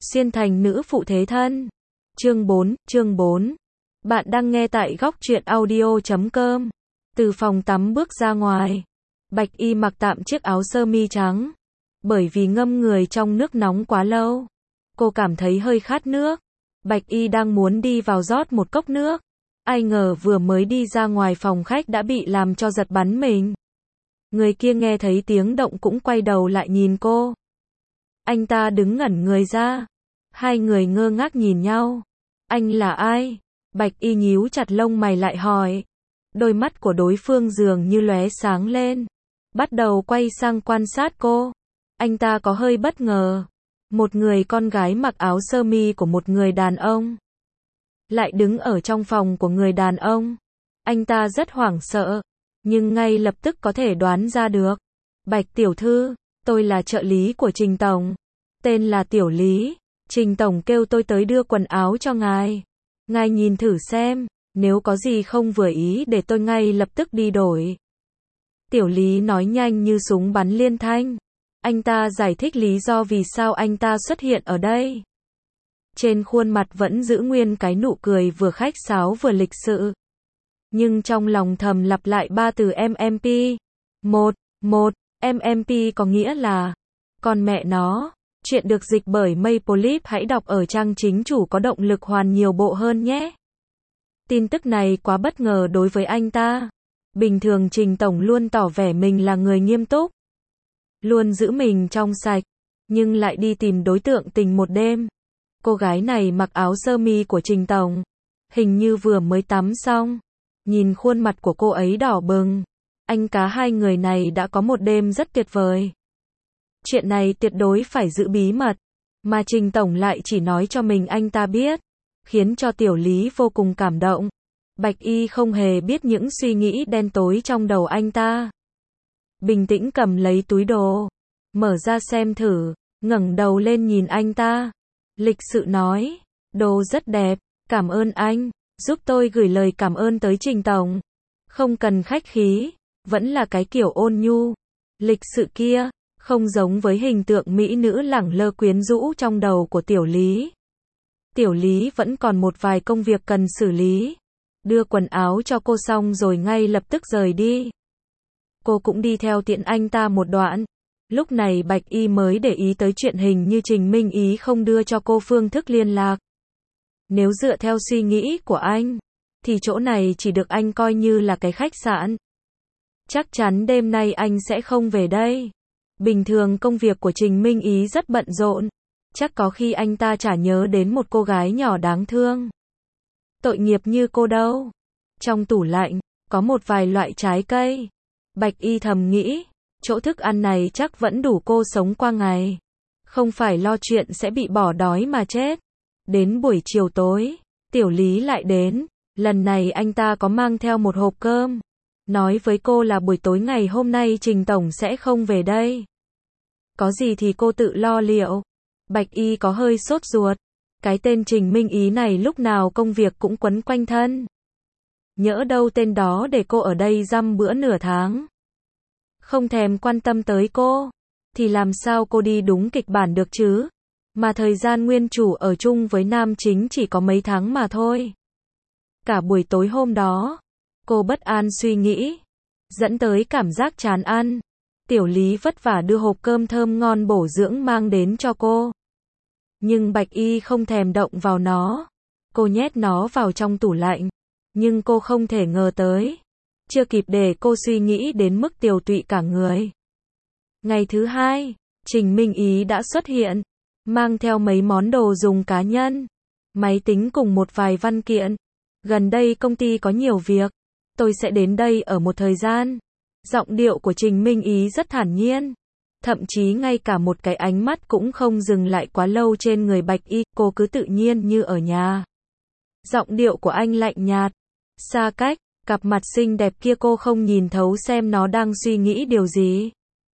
Xuyên thành nữ phụ thế thân. Chương 4. Bạn đang nghe tại góc truyện audio.com. Từ phòng tắm bước ra ngoài. Bạch Y mặc tạm chiếc áo sơ mi trắng. Bởi vì ngâm người trong nước nóng quá lâu, cô cảm thấy hơi khát nước. Bạch Y đang muốn đi vào rót một cốc nước. Ai ngờ vừa mới đi ra ngoài phòng khách đã bị làm cho giật bắn mình. Người kia nghe thấy tiếng động cũng quay đầu lại nhìn cô. Anh ta đứng ngẩn người ra. Hai người ngơ ngác nhìn nhau. Anh là ai? Bạch Y nhíu chặt lông mày lại hỏi. Đôi mắt của đối phương dường như lóe sáng lên. Bắt đầu quay sang quan sát cô. Anh ta có hơi bất ngờ. Một người con gái mặc áo sơ mi của một người đàn ông lại đứng ở trong phòng của người đàn ông. Anh ta rất hoảng sợ, nhưng ngay lập tức có thể đoán ra được. Bạch tiểu thư, tôi là trợ lý của Trình tổng. Tên là Tiểu Lý. Trình tổng kêu tôi tới đưa quần áo cho ngài. Ngài nhìn thử xem, nếu có gì không vừa ý để tôi ngay lập tức đi đổi. Tiểu Lý nói nhanh như súng bắn liên thanh. Anh ta giải thích lý do vì sao anh ta xuất hiện ở đây. Trên khuôn mặt vẫn giữ nguyên cái nụ cười vừa khách sáo vừa lịch sự. Nhưng trong lòng thầm lặp lại ba từ MMP. Một MMP có nghĩa là con mẹ nó. Chuyện được dịch bởi Mapolip, hãy đọc ở trang chính chủ có động lực hoàn nhiều bộ hơn nhé. Tin tức này quá bất ngờ đối với anh ta. Bình thường Trình tổng luôn tỏ vẻ mình là người nghiêm túc, luôn giữ mình trong sạch, nhưng lại đi tìm đối tượng tình một đêm. Cô gái này mặc áo sơ mi của Trình tổng, hình như vừa mới tắm xong. Nhìn khuôn mặt của cô ấy đỏ bừng, anh cá hai người này đã có một đêm rất tuyệt vời. Chuyện này tuyệt đối phải giữ bí mật, mà Trình tổng lại chỉ nói cho mình anh ta biết, khiến cho Tiểu Lý vô cùng cảm động. Bạch Y không hề biết những suy nghĩ đen tối trong đầu anh ta. Bình tĩnh cầm lấy túi đồ, mở ra xem thử, ngẩng đầu lên nhìn anh ta. Lịch sự nói, đồ rất đẹp, cảm ơn anh, giúp tôi gửi lời cảm ơn tới Trình tổng. Không cần khách khí, vẫn là cái kiểu ôn nhu, lịch sự kia, không giống với hình tượng mỹ nữ lẳng lơ quyến rũ trong đầu của Tiểu Lý. Tiểu Lý vẫn còn một vài công việc cần xử lý. Đưa quần áo cho cô xong rồi ngay lập tức rời đi. Cô cũng đi theo tiện anh ta một đoạn. Lúc này Bạch Y mới để ý tới chuyện hình như Trình Minh Ý không đưa cho cô phương thức liên lạc. Nếu dựa theo suy nghĩ của anh, thì chỗ này chỉ được anh coi như là cái khách sạn. Chắc chắn đêm nay anh sẽ không về đây. Bình thường công việc của Trình Minh Ý rất bận rộn. Chắc có khi anh ta chả nhớ đến một cô gái nhỏ đáng thương, tội nghiệp như cô đâu. Trong tủ lạnh, có một vài loại trái cây. Bạch Y thầm nghĩ, chỗ thức ăn này chắc vẫn đủ cô sống qua ngày. Không phải lo chuyện sẽ bị bỏ đói mà chết. Đến buổi chiều tối, Tiểu Lý lại đến. Lần này anh ta có mang theo một hộp cơm. Nói với cô là buổi tối ngày hôm nay Trình tổng sẽ không về đây. Có gì thì cô tự lo liệu. Bạch Y có hơi sốt ruột. Cái tên Trình Minh Ý này lúc nào công việc cũng quấn quanh thân. Nhỡ đâu tên đó để cô ở đây dăm bữa nửa tháng, không thèm quan tâm tới cô, thì làm sao cô đi đúng kịch bản được chứ? Mà thời gian nguyên chủ ở chung với nam chính chỉ có mấy tháng mà thôi. Cả buổi tối hôm đó, cô bất an suy nghĩ, dẫn tới cảm giác chán ăn. Tiểu Lý vất vả đưa hộp cơm thơm ngon bổ dưỡng mang đến cho cô. Nhưng Bạch Y không thèm động vào nó. Cô nhét nó vào trong tủ lạnh. Nhưng cô không thể ngờ tới. Chưa kịp để cô suy nghĩ đến mức tiều tụy cả người. Ngày thứ hai, Trình Minh Ý đã xuất hiện. Mang theo mấy món đồ dùng cá nhân, máy tính cùng một vài văn kiện. Gần đây công ty có nhiều việc. Tôi sẽ đến đây ở một thời gian. Giọng điệu của Trình Minh Ý rất thản nhiên. Thậm chí ngay cả một cái ánh mắt cũng không dừng lại quá lâu trên người Bạch Y, cô cứ tự nhiên như ở nhà. Giọng điệu của anh lạnh nhạt, xa cách, cặp mặt xinh đẹp kia cô không nhìn thấu xem nó đang suy nghĩ điều gì.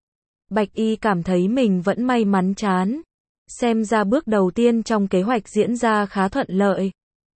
Bạch Y cảm thấy mình vẫn may mắn chán. Xem ra bước đầu tiên trong kế hoạch diễn ra khá thuận lợi.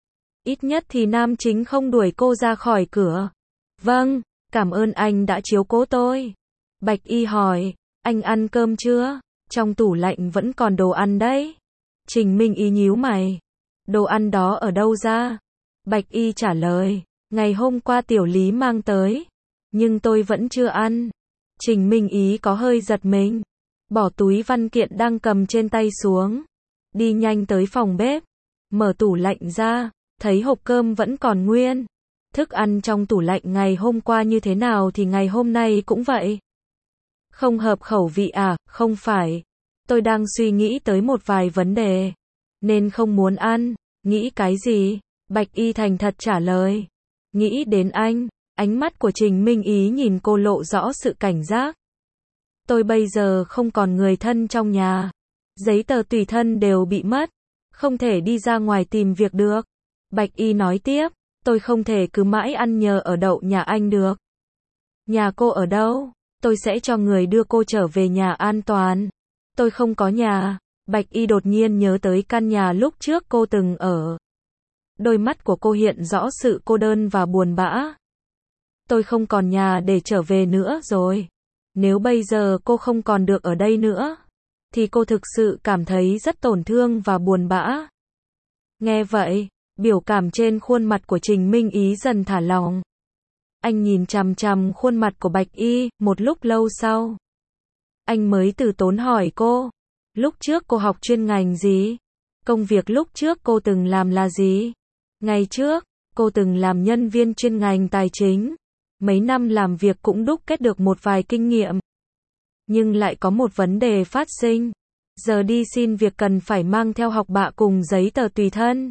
Ít nhất thì nam chính không đuổi cô ra khỏi cửa. Vâng, cảm ơn anh đã chiếu cố tôi. Bạch Y hỏi. Anh ăn cơm chưa? Trong tủ lạnh vẫn còn đồ ăn đấy. Trình Minh Ý nhíu mày. Đồ ăn đó ở đâu ra? Bạch Y trả lời. Ngày hôm qua Tiểu Lý mang tới. Nhưng tôi vẫn chưa ăn. Trình Minh Ý có hơi giật mình. Bỏ túi văn kiện đang cầm trên tay xuống. Đi nhanh tới phòng bếp. Mở tủ lạnh ra. Thấy hộp cơm vẫn còn nguyên. Thức ăn trong tủ lạnh ngày hôm qua như thế nào thì ngày hôm nay cũng vậy. Không hợp khẩu vị à? Không phải. Tôi đang suy nghĩ tới một vài vấn đề. Nên không muốn ăn. Nghĩ cái gì? Bạch Y thành thật trả lời. Nghĩ đến anh. Ánh mắt của Trình Minh Ý nhìn cô lộ rõ sự cảnh giác. Tôi bây giờ không còn người thân trong nhà. Giấy tờ tùy thân đều bị mất. Không thể đi ra ngoài tìm việc được. Bạch Y nói tiếp. Tôi không thể cứ mãi ăn nhờ ở đậu nhà anh được. Nhà cô ở đâu? Tôi sẽ cho người đưa cô trở về nhà an toàn. Tôi không có nhà. Bạch Y đột nhiên nhớ tới căn nhà lúc trước cô từng ở. Đôi mắt của cô hiện rõ sự cô đơn và buồn bã. Tôi không còn nhà để trở về nữa rồi. Nếu bây giờ cô không còn được ở đây nữa, thì cô thực sự cảm thấy rất tổn thương và buồn bã. Nghe vậy, biểu cảm trên khuôn mặt của Trình Minh Ý dần thả lỏng. Anh nhìn chằm chằm khuôn mặt của Bạch Y, một lúc lâu sau. Anh mới từ tốn hỏi cô. Lúc trước cô học chuyên ngành gì? Công việc lúc trước cô từng làm là gì? Ngày trước, cô từng làm nhân viên chuyên ngành tài chính. Mấy năm làm việc cũng đúc kết được một vài kinh nghiệm. Nhưng lại có một vấn đề phát sinh. Giờ đi xin việc cần phải mang theo học bạ cùng giấy tờ tùy thân.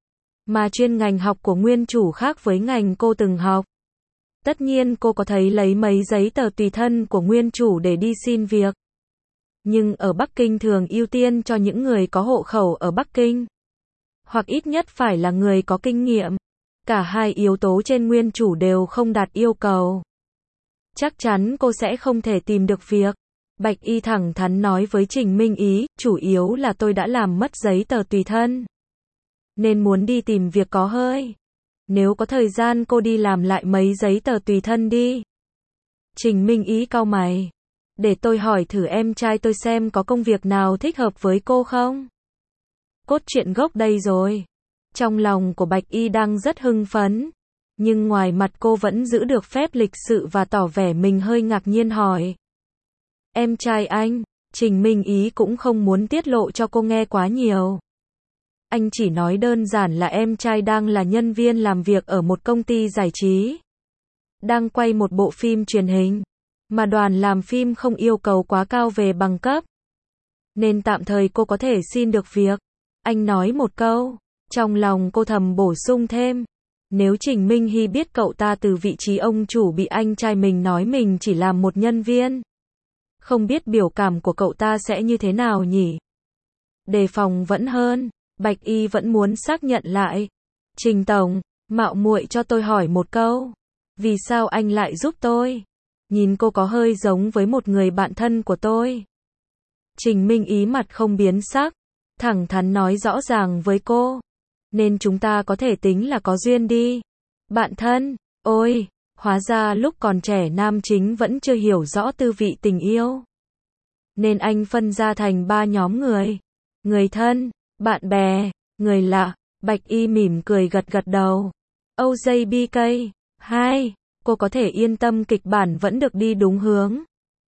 Mà chuyên ngành học của nguyên chủ khác với ngành cô từng học. Tất nhiên cô có thấy lấy mấy giấy tờ tùy thân của nguyên chủ để đi xin việc. Nhưng ở Bắc Kinh thường ưu tiên cho những người có hộ khẩu ở Bắc Kinh. Hoặc ít nhất phải là người có kinh nghiệm. Cả hai yếu tố trên nguyên chủ đều không đạt yêu cầu. Chắc chắn cô sẽ không thể tìm được việc. Bạch Y thẳng thắn nói với Trình Minh Ý, chủ yếu là tôi đã làm mất giấy tờ tùy thân. Nên muốn đi tìm việc có hơi. Nếu có thời gian cô đi làm lại mấy giấy tờ tùy thân đi. Trình Minh Ý cau mày. Để tôi hỏi thử em trai tôi xem có công việc nào thích hợp với cô không? Cốt truyện gốc đây rồi. Trong lòng của Bạch Y đang rất hưng phấn. Nhưng ngoài mặt cô vẫn giữ được phép lịch sự và tỏ vẻ mình hơi ngạc nhiên hỏi. Em trai anh? Trình Minh Ý cũng không muốn tiết lộ cho cô nghe quá nhiều. Anh chỉ nói đơn giản là em trai đang là nhân viên làm việc ở một công ty giải trí. Đang quay một bộ phim truyền hình. Mà đoàn làm phim không yêu cầu quá cao về bằng cấp. Nên tạm thời cô có thể xin được việc. Anh nói một câu. Trong lòng cô thầm bổ sung thêm. Nếu Trình Minh Hy biết cậu ta từ vị trí ông chủ bị anh trai mình nói mình chỉ làm một nhân viên. Không biết biểu cảm của cậu ta sẽ như thế nào nhỉ? Đề phòng vẫn hơn. Bạch Y vẫn muốn xác nhận lại. Trình Tổng, mạo muội cho tôi hỏi một câu. Vì sao anh lại giúp tôi? Nhìn cô có hơi giống với một người bạn thân của tôi. Trình Minh Ý mặt không biến sắc. Thẳng thắn nói rõ ràng với cô. Nên chúng ta có thể tính là có duyên đi. Bạn thân, ôi, hóa ra lúc còn trẻ nam chính vẫn chưa hiểu rõ tư vị tình yêu. Nên anh phân ra thành 3 nhóm người. Người thân, bạn bè, người lạ. Bạch Y mỉm cười gật gật đầu. OJBK, 2. Cô có thể yên tâm kịch bản vẫn được đi đúng hướng.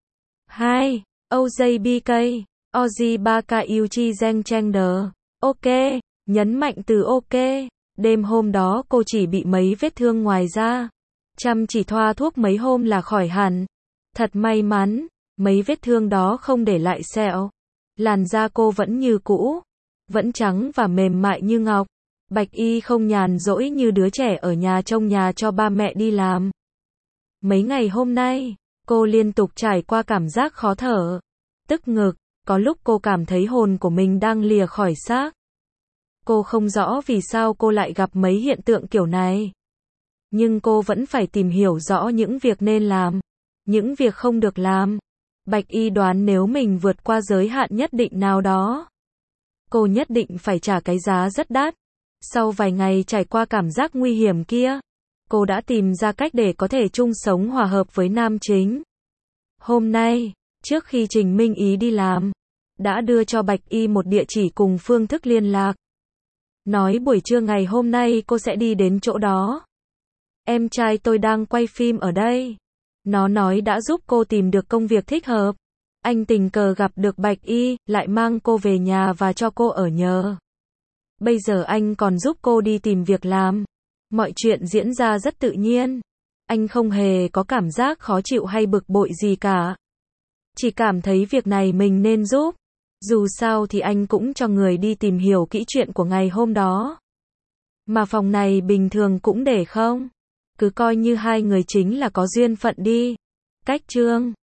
2. OJBK, Oji Baka Yuchi Zeng Chengder. Ok, nhấn mạnh từ ok. Đêm hôm đó cô chỉ bị mấy vết thương ngoài da. Chăm chỉ thoa thuốc mấy hôm là khỏi hẳn. Thật may mắn, mấy vết thương đó không để lại sẹo. Làn da cô vẫn như cũ. Vẫn trắng và mềm mại như ngọc. Bạch Y không nhàn rỗi như đứa trẻ ở nhà trông nhà cho ba mẹ đi làm. Mấy ngày hôm nay, cô liên tục trải qua cảm giác khó thở, tức ngực, có lúc cô cảm thấy hồn của mình đang lìa khỏi xác. Cô không rõ vì sao cô lại gặp mấy hiện tượng kiểu này. Nhưng cô vẫn phải tìm hiểu rõ những việc nên làm, những việc không được làm. Bạch Y đoán nếu mình vượt qua giới hạn nhất định nào đó, cô nhất định phải trả cái giá rất đắt. Sau vài ngày trải qua cảm giác nguy hiểm kia, cô đã tìm ra cách để có thể chung sống hòa hợp với nam chính. Hôm nay, trước khi Trình Minh Ý đi làm, đã đưa cho Bạch Y một địa chỉ cùng phương thức liên lạc. Nói buổi trưa ngày hôm nay cô sẽ đi đến chỗ đó. Em trai tôi đang quay phim ở đây. Nó nói đã giúp cô tìm được công việc thích hợp. Anh tình cờ gặp được Bạch Y, lại mang cô về nhà và cho cô ở nhờ. Bây giờ anh còn giúp cô đi tìm việc làm. Mọi chuyện diễn ra rất tự nhiên. Anh không hề có cảm giác khó chịu hay bực bội gì cả. Chỉ cảm thấy việc này mình nên giúp. Dù sao thì anh cũng cho người đi tìm hiểu kỹ chuyện của ngày hôm đó. Mà phòng này bình thường cũng để không. Cứ coi như hai người chính là có duyên phận đi. Cách chương